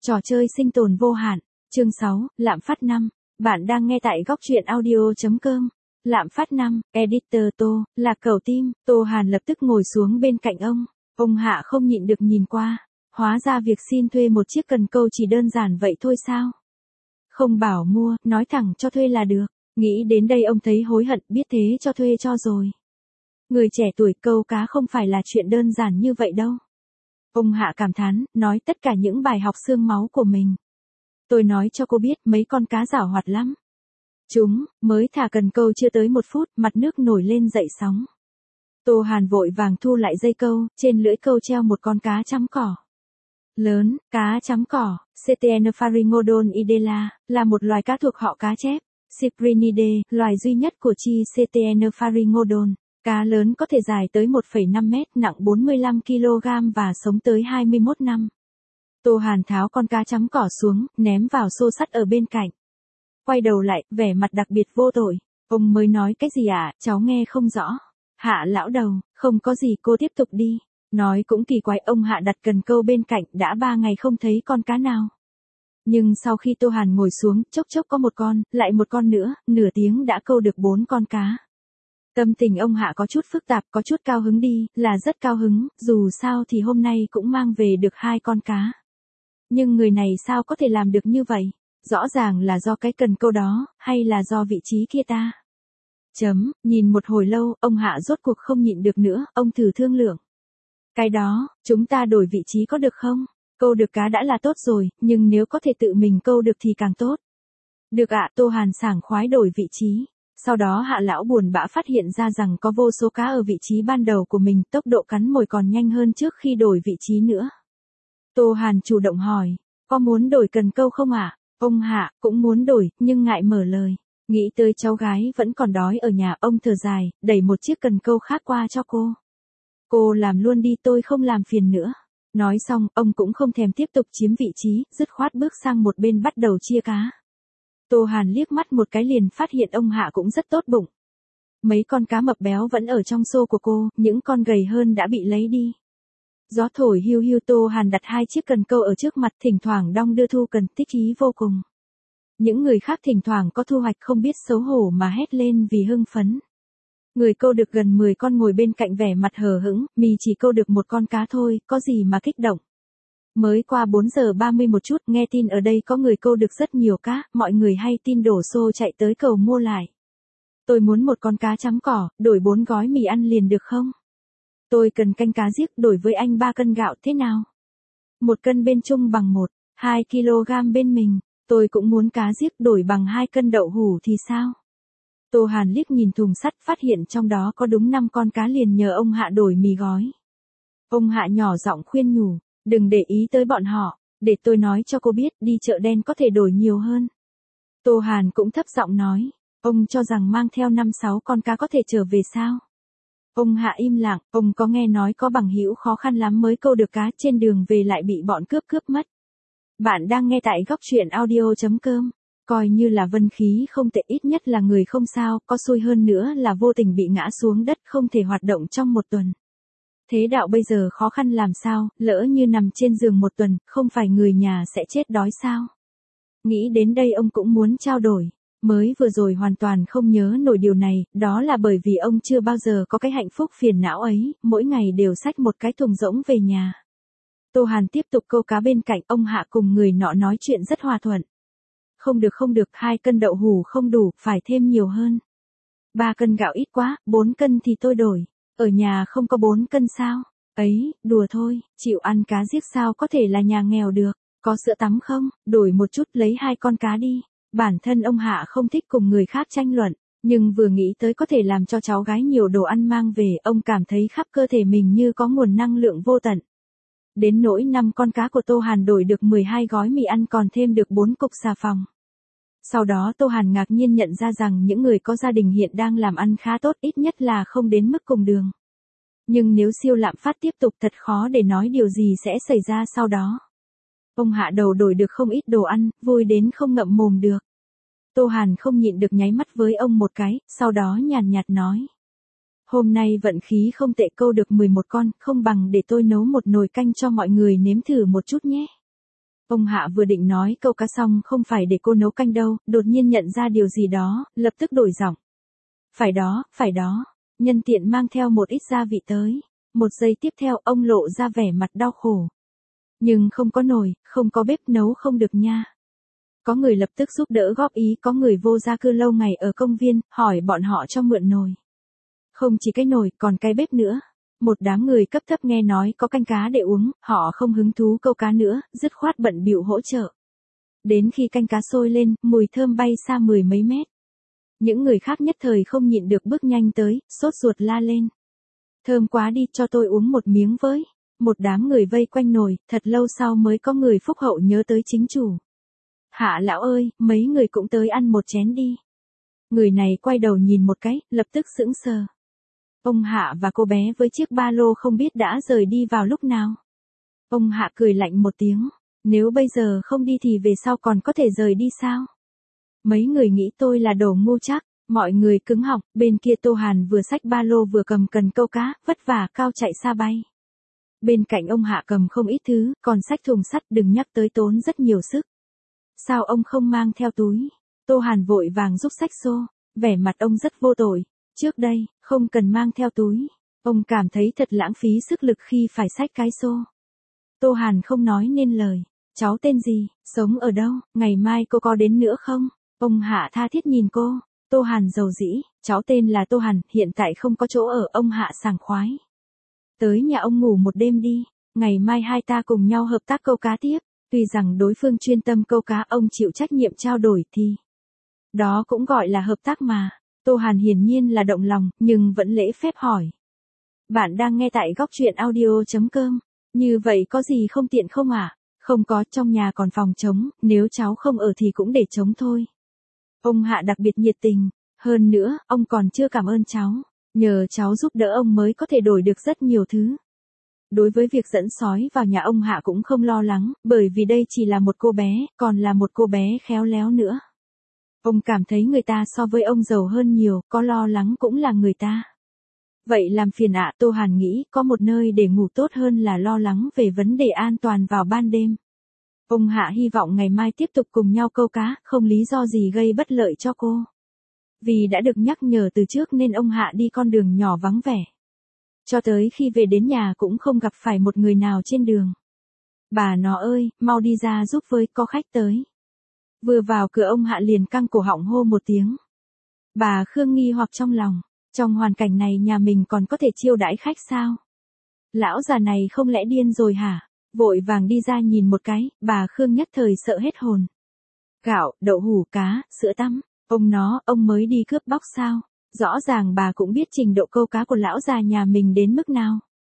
Trò chơi sinh tồn vô hạn. Chương 6, lạm phát 5. Bạn đang nghe tại góc truyện audio.com. Lạm phát 5, editor Tô, là cầu tim. Tô Hàn lập tức ngồi xuống bên cạnh ông. Ông Hạ không nhịn được nhìn qua. Hóa ra việc xin thuê một chiếc cần câu chỉ đơn giản vậy thôi sao? Không bảo mua, nói thẳng cho thuê là được. Nghĩ đến đây ông thấy hối hận, biết thế cho thuê cho rồi. Người trẻ tuổi câu cá không phải là chuyện đơn giản như vậy đâu. Ông Hạ cảm thán, nói tất cả những bài học xương máu của mình. Tôi nói cho cô biết mấy con cá giảo hoạt lắm. Chúng, mới thả cần câu chưa tới 1 phút, mặt nước nổi lên dậy sóng. Tô Hàn vội vàng thu lại dây câu, trên lưỡi câu treo một con cá chấm cỏ. Lớn, cá chấm cỏ, Ctenopharingodon idela, là một loài cá thuộc họ cá chép. Cyprinidae, loài duy nhất của chi Ctenopharingodon. Cá lớn có thể dài tới 1,5 mét, nặng 45 kg và sống tới 21 năm. Tô Hàn tháo con cá chấm cỏ xuống, ném vào xô sắt ở bên cạnh. Quay đầu lại, vẻ mặt đặc biệt vô tội. Ông mới nói cái gì ạ, cháu nghe không rõ. Hạ lão đầu, không có gì cô tiếp tục đi. Nói cũng kỳ quái, ông Hạ đặt cần câu bên cạnh, đã 3 ngày không thấy con cá nào. Nhưng sau khi Tô Hàn ngồi xuống, chốc chốc có một con, lại một con nữa, nửa tiếng đã câu được 4 con cá. Tâm tình ông Hạ có chút phức tạp, có chút cao hứng đi, là rất cao hứng, dù sao thì hôm nay cũng mang về được 2 con cá. Nhưng người này sao có thể làm được như vậy? Rõ ràng là do cái cần câu đó, hay là do vị trí kia ta? Nhìn một hồi lâu, ông Hạ rốt cuộc không nhịn được nữa, ông thử thương lượng. Cái đó, chúng ta đổi vị trí có được không? Câu được cá đã là tốt rồi, nhưng nếu có thể tự mình câu được thì càng tốt. Được ạ, Tô Hàn sảng khoái đổi vị trí. Sau đó Hạ lão buồn bã phát hiện ra rằng có vô số cá ở vị trí ban đầu của mình, tốc độ cắn mồi còn nhanh hơn trước khi đổi vị trí nữa. Tô Hàn chủ động hỏi, có muốn đổi cần câu không ạ? Ông Hạ cũng muốn đổi, nhưng ngại mở lời. Nghĩ tới cháu gái vẫn còn đói ở nhà, ông thở dài, đẩy một chiếc cần câu khác qua cho cô. Cô làm luôn đi, tôi không làm phiền nữa. Nói xong, ông cũng không thèm tiếp tục chiếm vị trí, dứt khoát bước sang một bên bắt đầu chia cá. Tô Hàn liếc mắt một cái liền phát hiện ông Hạ cũng rất tốt bụng. Mấy con cá mập béo vẫn ở trong xô của cô, những con gầy hơn đã bị lấy đi. Gió thổi hiu hiu, Tô Hàn đặt 2 chiếc cần câu ở trước mặt, thỉnh thoảng đong đưa thu cần, thích ý vô cùng. Những người khác thỉnh thoảng có thu hoạch không biết xấu hổ mà hét lên vì hưng phấn. Người câu được gần 10 con ngồi bên cạnh vẻ mặt hờ hững, mì chỉ câu được 1 con cá thôi, có gì mà kích động. Mới qua 4 giờ 30 một chút, nghe tin ở đây có người câu được rất nhiều cá, mọi người hay tin đổ xô chạy tới cầu mua lại. Tôi muốn 1 con cá chấm cỏ, đổi 4 gói mì ăn liền được không? Tôi cần canh cá giếc, đổi với anh 3 cân gạo thế nào? 1 cân bên Trung bằng 2 kg bên mình. Tôi cũng muốn cá giếc, đổi bằng 2 cân đậu hủ thì sao? Tô Hàn liếc nhìn thùng sắt, phát hiện trong đó có đúng 5 con cá, liền nhờ ông Hạ đổi mì gói. Ông Hạ nhỏ giọng khuyên nhủ, đừng để ý tới bọn họ, để tôi nói cho cô biết, đi chợ đen có thể đổi nhiều hơn. Tô Hàn cũng thấp giọng nói, ông cho rằng mang theo 5-6 con cá có thể trở về sao? Ông Hạ im lặng, ông có nghe nói có bằng hữu khó khăn lắm mới câu được cá, trên đường về lại bị bọn cướp mất. Bạn đang nghe tại góc truyện audio.com. Coi như là vân khí không tệ, ít nhất là người không sao, có xui hơn nữa là vô tình bị ngã xuống đất không thể hoạt động trong 1 tuần. Thế đạo bây giờ khó khăn làm sao, lỡ như nằm trên giường 1 tuần, không phải người nhà sẽ chết đói sao? Nghĩ đến đây ông cũng muốn trao đổi. Mới vừa rồi hoàn toàn không nhớ nổi điều này, đó là bởi vì ông chưa bao giờ có cái hạnh phúc phiền não ấy, mỗi ngày đều xách một cái thùng rỗng về nhà. Tô Hàn tiếp tục câu cá bên cạnh, ông Hạ cùng người nọ nói chuyện rất hòa thuận. Không được, 2 cân đậu hủ không đủ, phải thêm nhiều hơn. 3 cân gạo ít quá, 4 cân thì tôi đổi. Ở nhà không có 4 cân sao? Ấy, đùa thôi, chịu ăn cá giếc sao có thể là nhà nghèo được. Có sữa tắm không? Đổi một chút, lấy 2 con cá đi. Bản thân ông Hạ không thích cùng người khác tranh luận, nhưng vừa nghĩ tới có thể làm cho cháu gái nhiều đồ ăn mang về, ông cảm thấy khắp cơ thể mình như có nguồn năng lượng vô tận. Đến nỗi 5 con cá của Tô Hàn đổi được 12 gói mì ăn, còn thêm được 4 cục xà phòng. Sau đó Tô Hàn ngạc nhiên nhận ra rằng những người có gia đình hiện đang làm ăn khá tốt, ít nhất là không đến mức cùng đường. Nhưng nếu siêu lạm phát tiếp tục, thật khó để nói điều gì sẽ xảy ra sau đó. Ông Hạ đầu đổi được không ít đồ ăn, vui đến không ngậm mồm được. Tô Hàn không nhịn được nháy mắt với ông một cái, sau đó nhàn nhạt nói. Hôm nay vận khí không tệ, câu được 11 con, không bằng để tôi nấu một nồi canh cho mọi người nếm thử một chút nhé. Ông Hạ vừa định nói câu cá xong không phải để cô nấu canh đâu, đột nhiên nhận ra điều gì đó, lập tức đổi giọng. Phải đó, nhân tiện mang theo một ít gia vị tới. Một giây tiếp theo ông lộ ra vẻ mặt đau khổ. Nhưng không có nồi, không có bếp nấu không được nha. Có người lập tức giúp đỡ góp ý, có người vô gia cư lâu ngày ở công viên, hỏi bọn họ cho mượn nồi. Không chỉ cái nồi, còn cái bếp nữa. Một đám người cấp thấp nghe nói có canh cá để uống, họ không hứng thú câu cá nữa, dứt khoát bận bịu hỗ trợ. Đến khi canh cá sôi lên, mùi thơm bay xa 10 mấy mét. Những người khác nhất thời không nhịn được bước nhanh tới, sốt ruột la lên. Thơm quá đi, cho tôi uống một miếng với. Một đám người vây quanh nồi, thật lâu sau mới có người phúc hậu nhớ tới chính chủ. Hạ lão ơi, mấy người cũng tới ăn một chén đi. Người này quay đầu nhìn một cái, lập tức sững sờ. Ông Hạ và cô bé với chiếc ba lô không biết đã rời đi vào lúc nào. Ông Hạ cười lạnh một tiếng. Nếu bây giờ không đi thì về sau còn có thể rời đi sao? Mấy người nghĩ tôi là đồ ngu chắc. Mọi người cứng họng, bên kia Tô Hàn vừa xách ba lô vừa cầm cần câu cá, vất vả cao chạy xa bay. Bên cạnh ông Hạ cầm không ít thứ, còn xách thùng sắt, đừng nhắc tới tốn rất nhiều sức. Sao ông không mang theo túi? Tô Hàn vội vàng giúp xách xô, vẻ mặt ông rất vô tội. Trước đây, không cần mang theo túi. Ông cảm thấy thật lãng phí sức lực khi phải xách cái xô. Tô Hàn không nói nên lời. Cháu tên gì, sống ở đâu, ngày mai cô có đến nữa không? Ông Hạ tha thiết nhìn cô. Tô Hàn dầu dĩ, cháu tên là Tô Hàn, hiện tại không có chỗ ở. Ông Hạ sảng khoái. Tới nhà ông ngủ một đêm đi, ngày mai hai ta cùng nhau hợp tác câu cá tiếp. Tuy rằng đối phương chuyên tâm câu cá, ông chịu trách nhiệm trao đổi thì đó cũng gọi là hợp tác mà. Tô Hàn hiển nhiên là động lòng, nhưng vẫn lễ phép hỏi. Bạn đang nghe tại góc truyện audio.com. Như vậy có gì không tiện không ạ? Không có, trong nhà còn phòng trống, nếu cháu không ở thì cũng để trống thôi. Ông Hạ đặc biệt nhiệt tình. Hơn nữa, ông còn chưa cảm ơn cháu. Nhờ cháu giúp đỡ ông mới có thể đổi được rất nhiều thứ. Đối với việc dẫn sói vào nhà ông Hạ cũng không lo lắng, bởi vì đây chỉ là một cô bé, còn là một cô bé khéo léo nữa. Ông cảm thấy người ta so với ông giàu hơn nhiều, có lo lắng cũng là người ta. Vậy làm phiền ạ, Tô Hàn nghĩ có một nơi để ngủ tốt hơn là lo lắng về vấn đề an toàn vào ban đêm. Ông Hạ hy vọng ngày mai tiếp tục cùng nhau câu cá, không lý do gì gây bất lợi cho cô. Vì đã được nhắc nhở từ trước nên ông Hạ đi con đường nhỏ vắng vẻ. Cho tới khi về đến nhà cũng không gặp phải một người nào trên đường. Bà nó ơi, mau đi ra giúp với, có khách tới. Vừa vào cửa ông Hạ liền căng cổ họng hô một tiếng. Bà Khương nghi hoặc trong lòng, trong hoàn cảnh này nhà mình còn có thể chiêu đãi khách sao? Lão già này không lẽ điên rồi hả? Vội vàng đi ra nhìn một cái, bà Khương nhất thời sợ hết hồn. Gạo, đậu hũ, cá, sữa tắm, ông mới đi cướp bóc sao? Rõ ràng bà cũng biết trình độ câu cá của lão già nhà mình đến mức nào.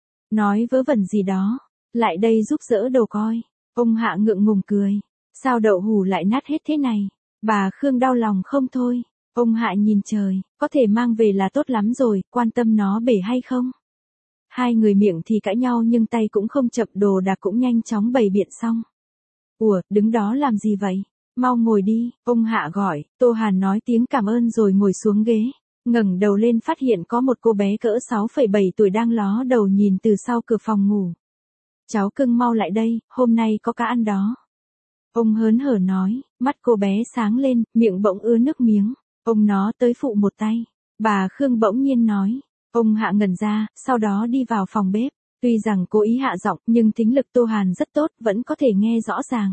Nói vớ vẩn gì đó, lại đây giúp đỡ đồ coi. Ông Hạ ngượng ngùng cười. Sao đậu hũ lại nát hết thế này? Bà Khương đau lòng không thôi. Ông Hạ nhìn trời, có thể mang về là tốt lắm rồi, quan tâm nó bể hay không? Hai người miệng thì cãi nhau nhưng tay cũng không chậm, đồ đạc cũng nhanh chóng bày biện xong. Ủa, đứng đó làm gì vậy? Mau ngồi đi, ông Hạ gọi. Tô Hàn nói tiếng cảm ơn rồi ngồi xuống ghế. Ngẩng đầu lên phát hiện có một cô bé cỡ 6,7 tuổi đang ló đầu nhìn từ sau cửa phòng ngủ. Cháu cưng mau lại đây, hôm nay có cá ăn đó. Ông hớn hở nói, mắt cô bé sáng lên, miệng bỗng ứa nước miếng. Ông nó tới phụ một tay. Bà Khương bỗng nhiên nói. Ông Hạ ngẩn ra, sau đó đi vào phòng bếp. Tuy rằng cố ý hạ giọng, nhưng thính lực Tô Hàn rất tốt, vẫn có thể nghe rõ ràng.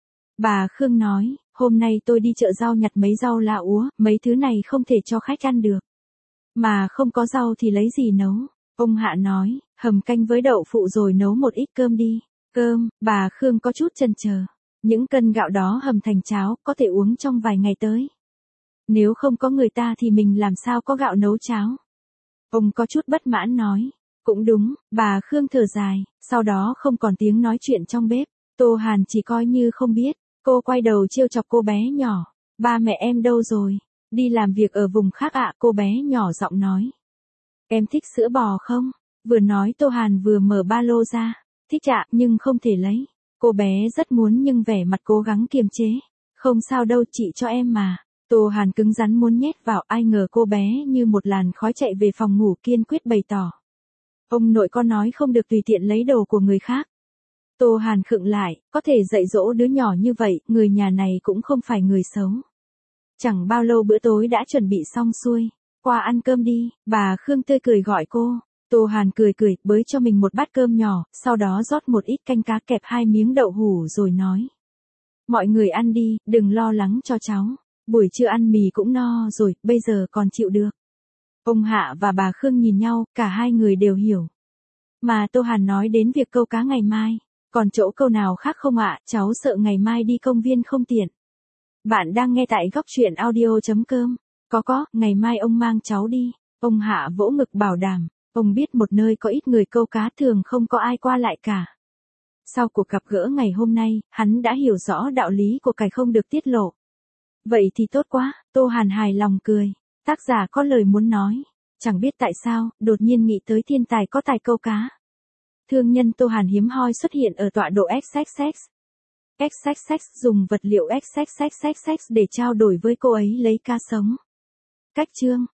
Bà Khương nói, hôm nay tôi đi chợ rau nhặt mấy rau lá úa, mấy thứ này không thể cho khách ăn được. Mà không có rau thì lấy gì nấu? Ông Hạ nói, hầm canh với đậu phụ rồi nấu một ít cơm đi. Cơm, bà Khương có chút chần chờ. Những cân gạo đó hầm thành cháo, có thể uống trong vài ngày tới. Nếu không có người ta thì mình làm sao có gạo nấu cháo? Ông có chút bất mãn nói. Cũng đúng, bà Khương thở dài, sau đó không còn tiếng nói chuyện trong bếp. Tô Hàn chỉ coi như không biết. Cô quay đầu trêu chọc cô bé nhỏ. Ba mẹ em đâu rồi? Đi làm việc ở vùng khác ạ, cô bé nhỏ giọng nói. Em thích sữa bò không? Vừa nói Tô Hàn vừa mở ba lô ra. Thích ạ, nhưng không thể lấy. Cô bé rất muốn nhưng vẻ mặt cố gắng kiềm chế. Không sao đâu, chị cho em mà. Tô Hàn cứng rắn muốn nhét vào, ai ngờ cô bé như một làn khói chạy về phòng ngủ kiên quyết bày tỏ. Ông nội con nói không được tùy tiện lấy đồ của người khác. Tô Hàn khựng lại, có thể dạy dỗ đứa nhỏ như vậy, người nhà này cũng không phải người xấu. Chẳng bao lâu bữa tối đã chuẩn bị xong xuôi. Qua ăn cơm đi, bà Khương tươi cười gọi cô. Tô Hàn cười cười, bới cho mình một bát cơm nhỏ, sau đó rót một ít canh cá kẹp 2 miếng đậu hủ rồi nói. Mọi người ăn đi, đừng lo lắng cho cháu. Buổi trưa ăn mì cũng no rồi, bây giờ còn chịu được. Ông Hạ và bà Khương nhìn nhau, cả hai người đều hiểu. Mà Tô Hàn nói đến việc câu cá ngày mai. Còn chỗ câu nào khác không ạ? Cháu sợ ngày mai đi công viên không tiện. Bạn đang nghe tại góc truyện audio.com. Có, ngày mai ông mang cháu đi. Ông Hạ vỗ ngực bảo đảm. Ông biết một nơi có ít người câu cá thường không có ai qua lại cả. Sau cuộc gặp gỡ ngày hôm nay, hắn đã hiểu rõ đạo lý của cải không được tiết lộ. Vậy thì tốt quá, Tô Hàn hài lòng cười. Tác giả có lời muốn nói. Chẳng biết tại sao, đột nhiên nghĩ tới thiên tài có tài câu cá. Thương nhân Tô Hàn hiếm hoi xuất hiện ở tọa độ XXX. XXX dùng vật liệu XXXXX để trao đổi với cô ấy lấy cá sống. Cách chương